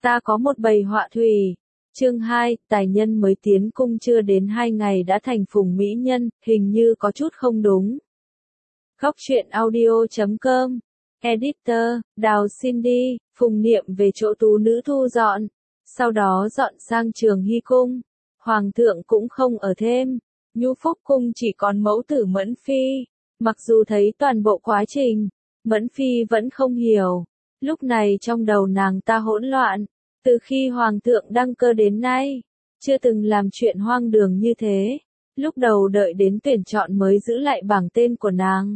Ta có một bầy họa thủy. Chương 2, tài nhân mới tiến cung chưa đến 2 ngày đã thành phùng mỹ nhân, hình như có chút không đúng. Góc truyện audio.com. Editor, Đào Cindy, Phùng Niệm về chỗ tú nữ thu dọn. Sau đó dọn sang Trường Hy Cung. Hoàng thượng cũng không ở thêm. Nhu Phúc Cung chỉ còn mẫu tử Mẫn Phi. Mặc dù thấy toàn bộ quá trình, Mẫn Phi vẫn không hiểu. Lúc này trong đầu nàng ta hỗn loạn. Từ khi Hoàng thượng đăng cơ đến nay, chưa từng làm chuyện hoang đường như thế. Lúc đầu đợi đến tuyển chọn mới giữ lại bảng tên của nàng.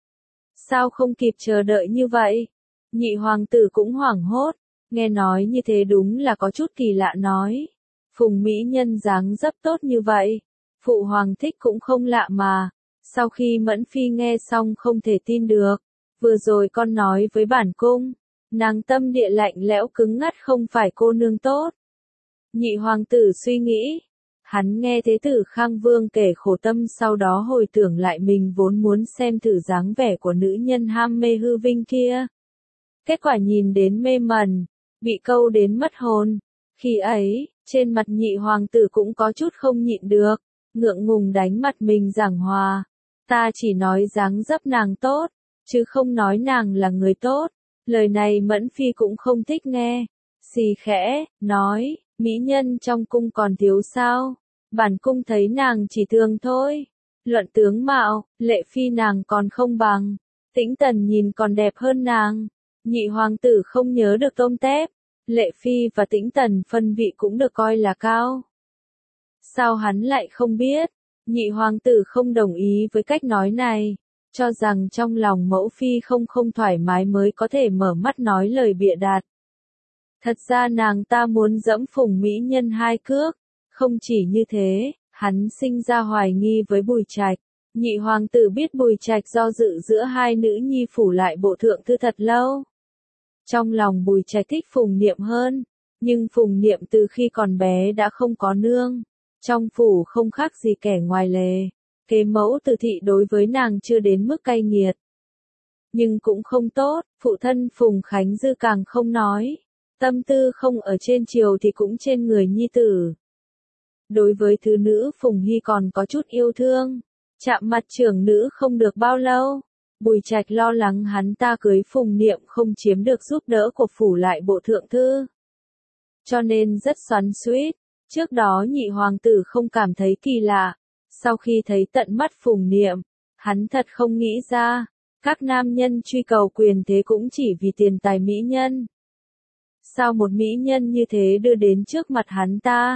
Sao không kịp chờ đợi như vậy? Nhị hoàng tử cũng hoảng hốt, nghe nói như thế đúng là có chút kỳ lạ nói. Phùng mỹ nhân dáng dấp tốt như vậy, phụ hoàng thích cũng không lạ mà. Sau khi Mẫn Phi nghe xong không thể tin được, vừa rồi con nói với bản cung, nàng tâm địa lạnh lẽo cứng ngắt không phải cô nương tốt. Nhị hoàng tử suy nghĩ, hắn nghe thế tử Khang Vương kể khổ tâm sau đó hồi tưởng lại mình vốn muốn xem thử dáng vẻ của nữ nhân ham mê hư vinh kia. Kết quả nhìn đến mê mẩn, bị câu đến mất hồn. Khi ấy, trên mặt nhị hoàng tử cũng có chút không nhịn được, ngượng ngùng đánh mặt mình giảng hòa. Ta chỉ nói dáng dấp nàng tốt, chứ không nói nàng là người tốt. Lời này Mẫn Phi cũng không thích nghe. Xì khẽ, nói, mỹ nhân trong cung còn thiếu sao? Bản cung thấy nàng chỉ thường thôi. Luận tướng mạo, Lệ Phi nàng còn không bằng. Tĩnh Tần nhìn còn đẹp hơn nàng. Nhị hoàng tử không nhớ được tôm tép. Lệ Phi và Tĩnh Tần phân vị cũng được coi là cao. Sao hắn lại không biết? Nhị hoàng tử không đồng ý với cách nói này, cho rằng trong lòng mẫu phi không thoải mái mới có thể mở mắt nói lời bịa đặt. Thật ra nàng ta muốn dẫm phùng mỹ nhân 2 cước. Không chỉ như thế, hắn sinh ra hoài nghi với Bùi Trạch. Nhị hoàng tử biết Bùi Trạch do dự giữa hai nữ nhi phủ lại bộ thượng thư thật lâu. Trong lòng Bùi Trạch thích Phùng Niệm hơn, nhưng Phùng Niệm từ khi còn bé đã không có nương. Trong phủ không khác gì kẻ ngoài lề. Kế mẫu Từ thị đối với nàng chưa đến mức cay nghiệt. Nhưng cũng không tốt, phụ thân Phùng Khánh Dư càng không nói. Tâm tư không ở trên triều thì cũng trên người nhi tử. Đối với thứ nữ Phùng Hy còn có chút yêu thương. Chạm mặt trưởng nữ không được bao lâu. Bùi Trạch lo lắng hắn ta cưới Phùng Niệm không chiếm được giúp đỡ của phủ lại bộ thượng thư. Cho nên rất xoắn xuýt. Trước đó nhị hoàng tử không cảm thấy kỳ lạ. Sau khi thấy tận mắt Phùng Niệm, hắn thật không nghĩ ra. Các nam nhân truy cầu quyền thế cũng chỉ vì tiền tài mỹ nhân. Sao một mỹ nhân như thế đưa đến trước mặt hắn ta?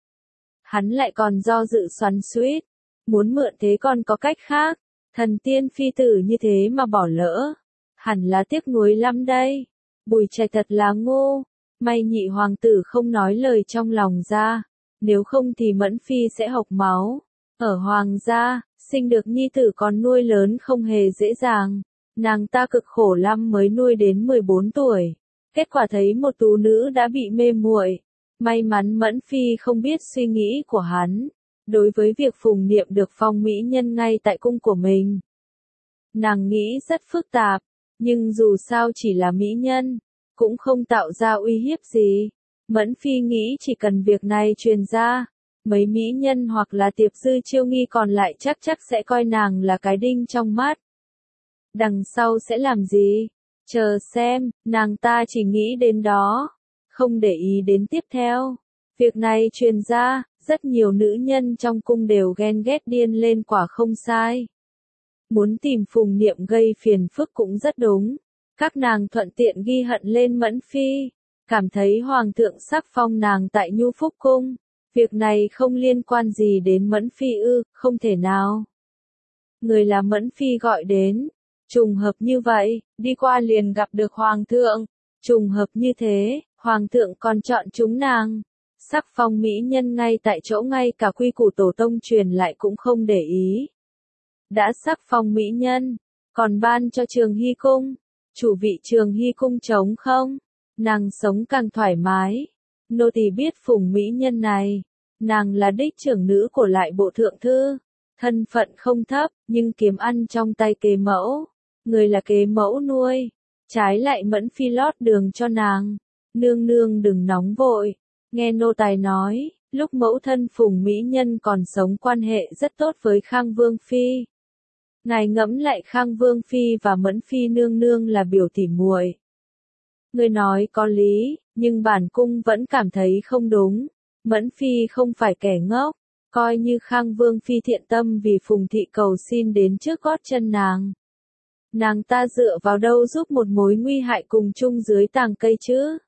Hắn lại còn do dự xoắn xuýt, muốn mượn thế còn có cách khác. Thần tiên phi tử như thế mà bỏ lỡ, hẳn là tiếc nuối lắm đây. Bùi Trạch thật là ngu, may nhị hoàng tử không nói lời trong lòng ra, nếu không thì Mẫn Phi sẽ hộc máu. Ở hoàng gia, sinh được nhi tử còn nuôi lớn không hề dễ dàng, nàng ta cực khổ lắm mới nuôi đến 14 tuổi. Kết quả thấy một tú nữ đã bị mê muội. May mắn Mẫn Phi không biết suy nghĩ của hắn. Đối với việc Phùng Niệm được phong mỹ nhân ngay tại cung của mình, nàng nghĩ rất phức tạp, nhưng dù sao chỉ là mỹ nhân, cũng không tạo ra uy hiếp gì. Mẫn Phi nghĩ chỉ cần việc này truyền ra, mấy mỹ nhân hoặc là Tiệp Dư Chiêu Nghi còn lại chắc sẽ coi nàng là cái đinh trong mắt. Đằng sau sẽ làm gì? Chờ xem, nàng ta chỉ nghĩ đến đó, không để ý đến tiếp theo. Việc này truyền ra, rất nhiều nữ nhân trong cung đều ghen ghét điên lên quả không sai. Muốn tìm Phùng Niệm gây phiền phức cũng rất đúng. Các nàng thuận tiện ghi hận lên Mẫn Phi, cảm thấy hoàng thượng sắc phong nàng tại Nhu Phúc Cung. Việc này không liên quan gì đến Mẫn Phi ư, không thể nào. Người là Mẫn Phi gọi đến. Trùng hợp như vậy, đi qua liền gặp được hoàng thượng. Trùng hợp như thế, hoàng thượng còn chọn chúng nàng. Sắc phong mỹ nhân ngay tại chỗ, ngay cả quy củ tổ tông truyền lại cũng không để ý. Đã sắc phong mỹ nhân, còn ban cho Trường Hy Cung. Chủ vị Trường Hy Cung trống không? Nàng sống càng thoải mái. Nô tỳ biết Phùng mỹ nhân này, nàng là đích trưởng nữ của lại bộ thượng thư. Thân phận không thấp, nhưng kiếm ăn trong tay kế mẫu. Người là kế mẫu nuôi. Trái lại Mẫn Phi lót đường cho nàng. Nương nương đừng nóng vội, nghe nô tài nói, lúc mẫu thân Phùng Mỹ Nhân còn sống quan hệ rất tốt với Khang Vương Phi. Ngài ngẫm lại Khang Vương Phi và Mẫn Phi nương nương là biểu tỉ muội. Người nói có lý, nhưng bản cung vẫn cảm thấy không đúng. Mẫn Phi không phải kẻ ngốc, coi như Khang Vương Phi thiện tâm vì Phùng Thị cầu xin đến trước gót chân nàng. Nàng ta dựa vào đâu giúp một mối nguy hại cùng chung dưới tàng cây chứ?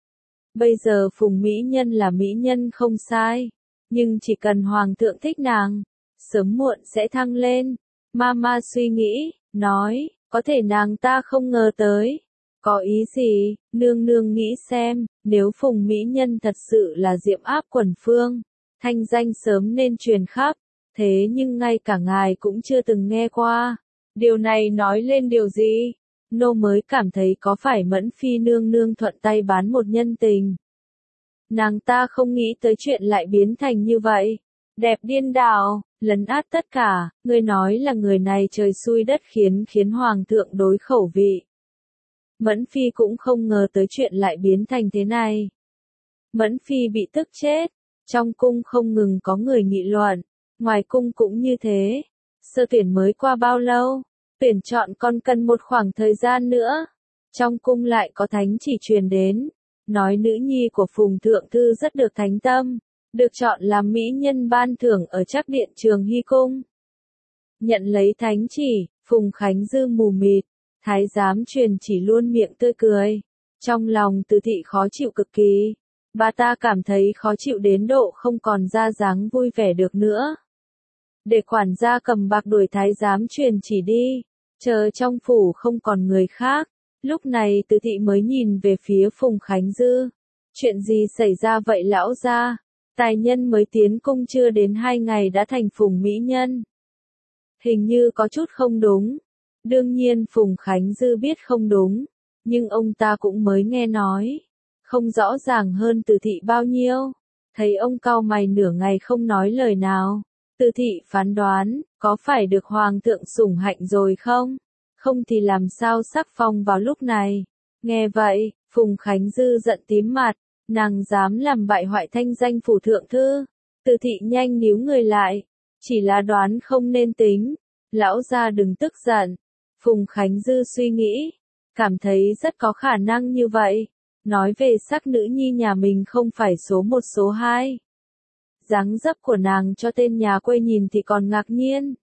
Bây giờ Phùng Mỹ Nhân là mỹ nhân không sai, nhưng chỉ cần Hoàng thượng thích nàng, sớm muộn sẽ thăng lên. Mama suy nghĩ, nói, có thể nàng ta không ngờ tới. Có ý gì, nương nương nghĩ xem, nếu Phùng Mỹ Nhân thật sự là diệm áp quần phương, thanh danh sớm nên truyền khắp, thế nhưng ngay cả ngài cũng chưa từng nghe qua. Điều này nói lên điều gì? Nô mới cảm thấy có phải Mẫn Phi nương nương thuận tay bán một nhân tình. Nàng ta không nghĩ tới chuyện lại biến thành như vậy. Đẹp điên đảo, lấn át tất cả, người nói là người này trời xui đất khiến Hoàng thượng đối khẩu vị. Mẫn Phi cũng không ngờ tới chuyện lại biến thành thế này. Mẫn Phi bị tức chết, trong cung không ngừng có người nghị luận, ngoài cung cũng như thế. Sơ tuyển mới qua bao lâu, tuyển chọn còn cần một khoảng thời gian nữa. Trong cung lại có thánh chỉ truyền đến, nói nữ nhi của Phùng Thượng Thư rất được thánh tâm, được chọn làm mỹ nhân ban thưởng ở Trác Điện Trường Hy Cung. Nhận lấy thánh chỉ, Phùng Khánh Dư mù mịt, thái giám truyền chỉ luôn miệng tươi cười. Trong lòng Từ Thị khó chịu cực kỳ, bà ta cảm thấy khó chịu đến độ không còn ra dáng vui vẻ được nữa. Để quản gia cầm bạc đuổi thái giám truyền chỉ đi, chờ trong phủ không còn người khác. Lúc này Từ Thị mới nhìn về phía Phùng Khánh Dư. Chuyện gì xảy ra vậy lão gia? Tài nhân mới tiến cung chưa đến 2 ngày đã thành Phùng mỹ nhân. Hình như có chút không đúng. Đương nhiên Phùng Khánh Dư biết không đúng, nhưng ông ta cũng mới nghe nói, không rõ ràng hơn Từ Thị bao nhiêu. Thấy ông cau mày nửa ngày không nói lời nào, Từ Thị phán đoán, có phải được Hoàng thượng sủng hạnh rồi không? Không thì làm sao sắc phong vào lúc này? Nghe vậy, Phùng Khánh Dư giận tím mặt, nàng dám làm bại hoại thanh danh Phủ Thượng Thư. Từ Thị nhanh níu người lại, chỉ là đoán không nên tính. Lão gia đừng tức giận. Phùng Khánh Dư suy nghĩ, cảm thấy rất có khả năng như vậy. Nói về sắc nữ nhi nhà mình không phải số 1 số 2. Dáng dấp của nàng cho tên nhà quê nhìn thì còn ngạc nhiên.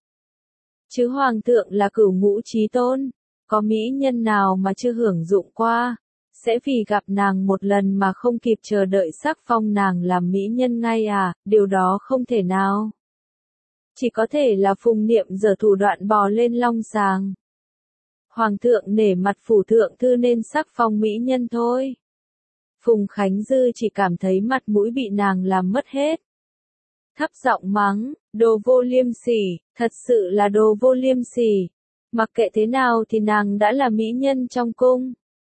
Chứ Hoàng thượng là cửu ngũ chí tôn, có mỹ nhân nào mà chưa hưởng dụng qua, sẽ vì gặp nàng một lần mà không kịp chờ đợi sắc phong nàng làm mỹ nhân ngay à, điều đó không thể nào. Chỉ có thể là Phùng Niệm giở thủ đoạn bò lên long sàng. Hoàng thượng nể mặt Phủ Thượng Thư nên sắc phong mỹ nhân thôi. Phùng Khánh Dư chỉ cảm thấy mặt mũi bị nàng làm mất hết. Thấp giọng mắng, đồ vô liêm sỉ, thật sự là đồ vô liêm sỉ. Mặc kệ thế nào thì nàng đã là mỹ nhân trong cung.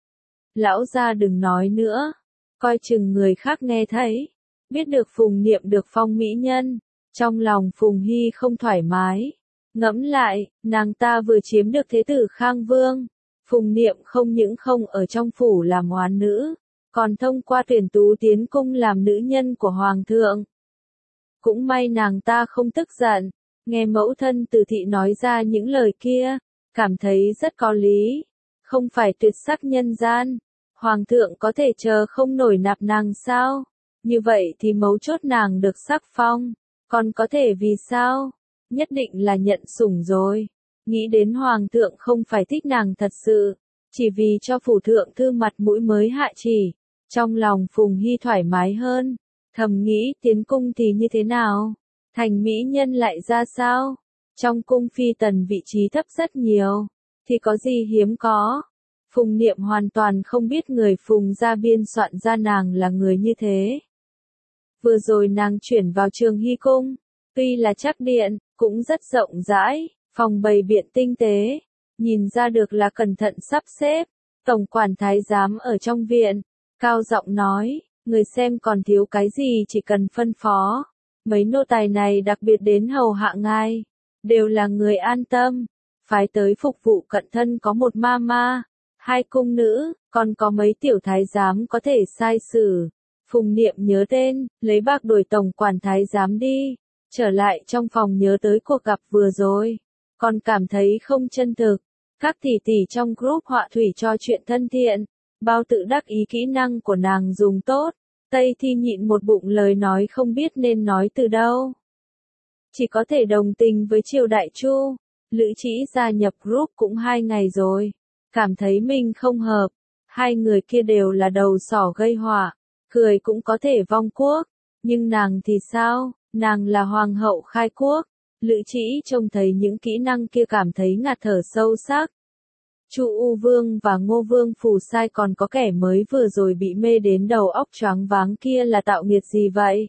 Lão gia đừng nói nữa, coi chừng người khác nghe thấy. Biết được Phùng Niệm được phong mỹ nhân, trong lòng Phùng Hy không thoải mái. Ngẫm lại, nàng ta vừa chiếm được thế tử Khang Vương. Phùng Niệm không những không ở trong phủ làm oán nữ, còn thông qua tuyển tú tiến cung làm nữ nhân của Hoàng thượng. Cũng may nàng ta không tức giận, nghe mẫu thân Từ Thị nói ra những lời kia, cảm thấy rất có lý. Không phải tuyệt sắc nhân gian, Hoàng thượng có thể chờ không nổi nạp nàng sao? Như vậy thì mấu chốt nàng được sắc phong, còn có thể vì sao? Nhất định là nhận sủng rồi. Nghĩ đến Hoàng thượng không phải thích nàng thật sự, chỉ vì cho Phủ Thượng Thư mặt mũi mới hạ chỉ. Trong lòng Phùng Hy thoải mái hơn, thầm nghĩ tiến cung thì như thế nào? Thành mỹ nhân lại ra sao? Trong cung phi tần vị trí thấp rất nhiều, thì có gì hiếm có? Phùng Niệm hoàn toàn không biết người Phùng gia biên soạn ra nàng là người như thế. Vừa rồi nàng chuyển vào Trường Hy Cung, tuy là Trác Điện, cũng rất rộng rãi, phòng bày biện tinh tế, nhìn ra được là cẩn thận sắp xếp. Tổng quản thái giám ở trong viện, cao giọng nói, người xem còn thiếu cái gì chỉ cần phân phó. Mấy nô tài này đặc biệt đến hầu hạ ngài, đều là người an tâm, phái tới phục vụ cận thân có một mama, 2 cung nữ, còn có mấy tiểu thái giám có thể sai xử. Phùng Niệm nhớ tên, lấy bạc đổi tổng quản thái giám đi, trở lại trong phòng nhớ tới cuộc gặp vừa rồi, còn cảm thấy không chân thực. Các tỷ tỷ trong group họa thủy cho chuyện thân thiện, bao tự đắc ý kỹ năng của nàng dùng tốt. Tây Thi nhịn một bụng lời nói không biết nên nói từ đâu. Chỉ có thể đồng tình với Triều Đại Chu. Lữ Trĩ gia nhập group cũng 2 ngày rồi, cảm thấy mình không hợp. 2 người kia đều là đầu sỏ gây họa, cười cũng có thể vong quốc, nhưng nàng thì sao, nàng là hoàng hậu khai quốc. Lữ Trĩ trông thấy những kỹ năng kia cảm thấy ngạt thở sâu sắc. Chu U Vương và Ngô Vương Phù Sai còn có kẻ mới vừa rồi bị mê đến đầu óc choáng váng kia là tạo nghiệt gì vậy?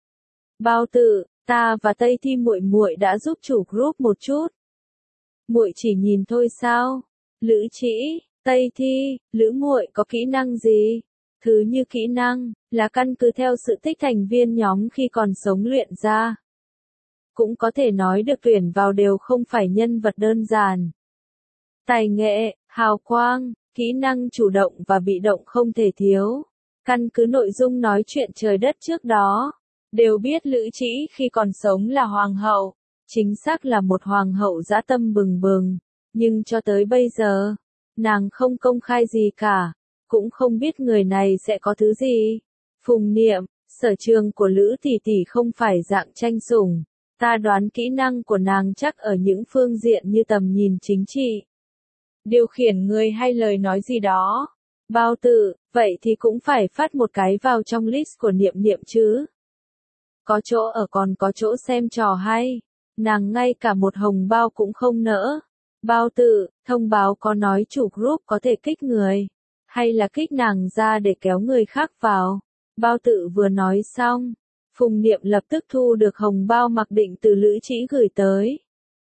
Bao Tự, ta và Tây Thi muội muội đã giúp chủ group một chút. Muội chỉ nhìn thôi sao? Lữ Trĩ, Tây Thi, Lữ muội có kỹ năng gì? Thứ như kỹ năng là căn cứ theo sự thích thành viên nhóm khi còn sống luyện ra. Cũng có thể nói được tuyển vào đều không phải nhân vật đơn giản. Tài nghệ, hào quang, kỹ năng chủ động và bị động không thể thiếu. Căn cứ nội dung nói chuyện trời đất trước đó, đều biết Lữ Trĩ khi còn sống là hoàng hậu, chính xác là một hoàng hậu dã tâm bừng bừng, nhưng cho tới bây giờ, nàng không công khai gì cả, cũng không biết người này sẽ có thứ gì. Phùng Niệm, sở trường của Lữ tỷ tỷ không phải dạng tranh sủng, ta đoán kỹ năng của nàng chắc ở những phương diện như tầm nhìn chính trị, điều khiển người hay lời nói gì đó. Bao Tự, vậy thì cũng phải phát một cái vào trong list của Niệm Niệm chứ. Có chỗ ở còn có chỗ xem trò hay, nàng ngay cả một hồng bao cũng không nỡ. Bao Tự, thông báo có nói chủ group có thể kích người, hay là kích nàng ra để kéo người khác vào. Bao Tự vừa nói xong, Phùng Niệm lập tức thu được hồng bao mặc định từ Lữ Trĩ gửi tới.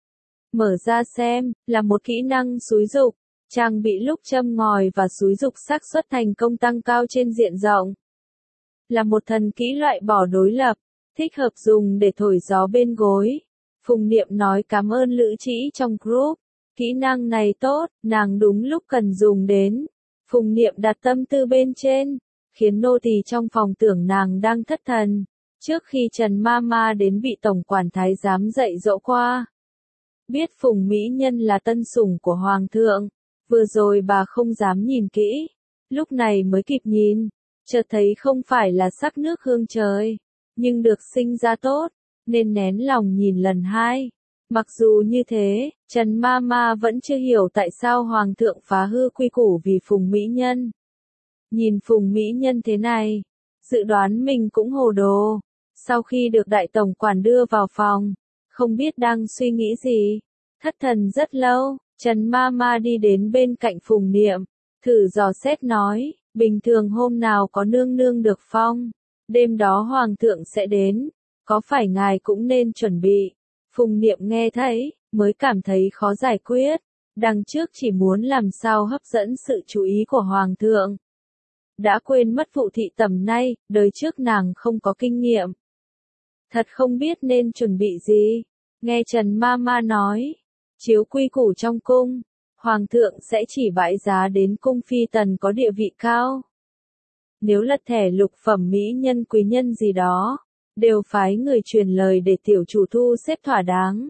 Mở ra xem, là một kỹ năng xúi dục, trang bị lúc châm ngòi và xúi dục xác suất thành công tăng cao trên diện rộng. Là một thần kỹ loại bỏ đối lập, thích hợp dùng để thổi gió bên gối. Phùng Niệm nói cảm ơn Lữ Trĩ trong group, kỹ năng này tốt, nàng đúng lúc cần dùng đến. Phùng Niệm đặt tâm tư bên trên, khiến nô tỳ trong phòng tưởng nàng đang thất thần, trước khi Trần Mama đến bị tổng quản thái giám dạy dỗ qua. Biết Phùng mỹ nhân là tân sủng của hoàng thượng, vừa rồi bà không dám nhìn kỹ, lúc này mới kịp nhìn, chợt thấy không phải là sắc nước hương trời, nhưng được sinh ra tốt, nên nén lòng nhìn lần 2. Mặc dù như thế, Trần Mama vẫn chưa hiểu tại sao hoàng thượng phá hư quy củ vì Phùng mỹ nhân. Nhìn Phùng mỹ nhân thế này, dự đoán mình cũng hồ đồ. Sau khi được đại tổng quản đưa vào phòng, không biết đang suy nghĩ gì, thất thần rất lâu, Trần Mama đi đến bên cạnh Phùng Niệm, thử dò xét nói, bình thường hôm nào có nương nương được phong, đêm đó hoàng thượng sẽ đến, có phải ngài cũng nên chuẩn bị. Phùng Niệm nghe thấy, mới cảm thấy khó giải quyết, đằng trước chỉ muốn làm sao hấp dẫn sự chú ý của hoàng thượng. Đã quên mất vụ thị tầm nay, đời trước nàng không có kinh nghiệm. Thật không biết nên chuẩn bị gì. Nghe Trần Mama nói, chiếu quy củ trong cung, hoàng thượng sẽ chỉ bãi giá đến cung phi tần có địa vị cao. Nếu lật thẻ lục phẩm mỹ nhân quý nhân gì đó, đều phái người truyền lời để tiểu chủ thu xếp thỏa đáng.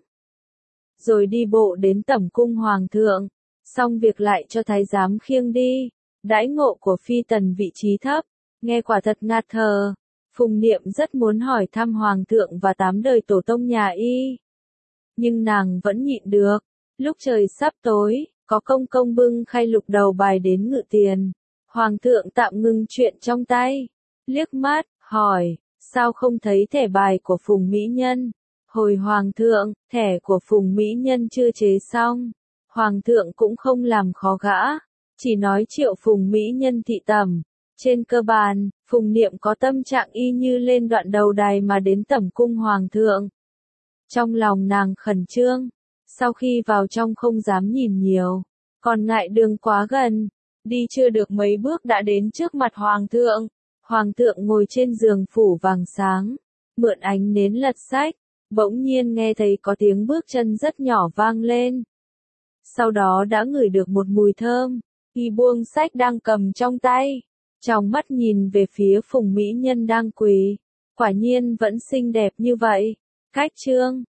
Rồi đi bộ đến tẩm cung hoàng thượng, xong việc lại cho thái giám khiêng đi. Đãi ngộ của phi tần vị trí thấp, nghe quả thật ngạt thở. Phùng Niệm rất muốn hỏi thăm hoàng thượng và 8 đời tổ tông nhà y. Nhưng nàng vẫn nhịn được. Lúc trời sắp tối, có công công bưng khay lục đầu bài đến ngự tiền. Hoàng thượng tạm ngưng chuyện trong tay. Liếc mắt, hỏi, sao không thấy thẻ bài của Phùng mỹ nhân? Hồi hoàng thượng, thẻ của Phùng mỹ nhân chưa chế xong. Hoàng thượng cũng không làm khó gã. Chỉ nói triệu Phùng mỹ nhân thị tẩm. Trên cơ bản, Phùng Niệm có tâm trạng y như lên đoạn đầu đài mà đến tẩm cung hoàng thượng. Trong lòng nàng khẩn trương, sau khi vào trong không dám nhìn nhiều, còn ngại đường quá gần, đi chưa được mấy bước đã đến trước mặt hoàng thượng. Hoàng thượng ngồi trên giường phủ vàng sáng, mượn ánh nến lật sách, bỗng nhiên nghe thấy có tiếng bước chân rất nhỏ vang lên. Sau đó đã ngửi được một mùi thơm. Y buông sách đang cầm trong tay, trong mắt nhìn về phía Phùng mỹ nhân đang quỳ. Quả nhiên vẫn xinh đẹp như vậy. Khách trương.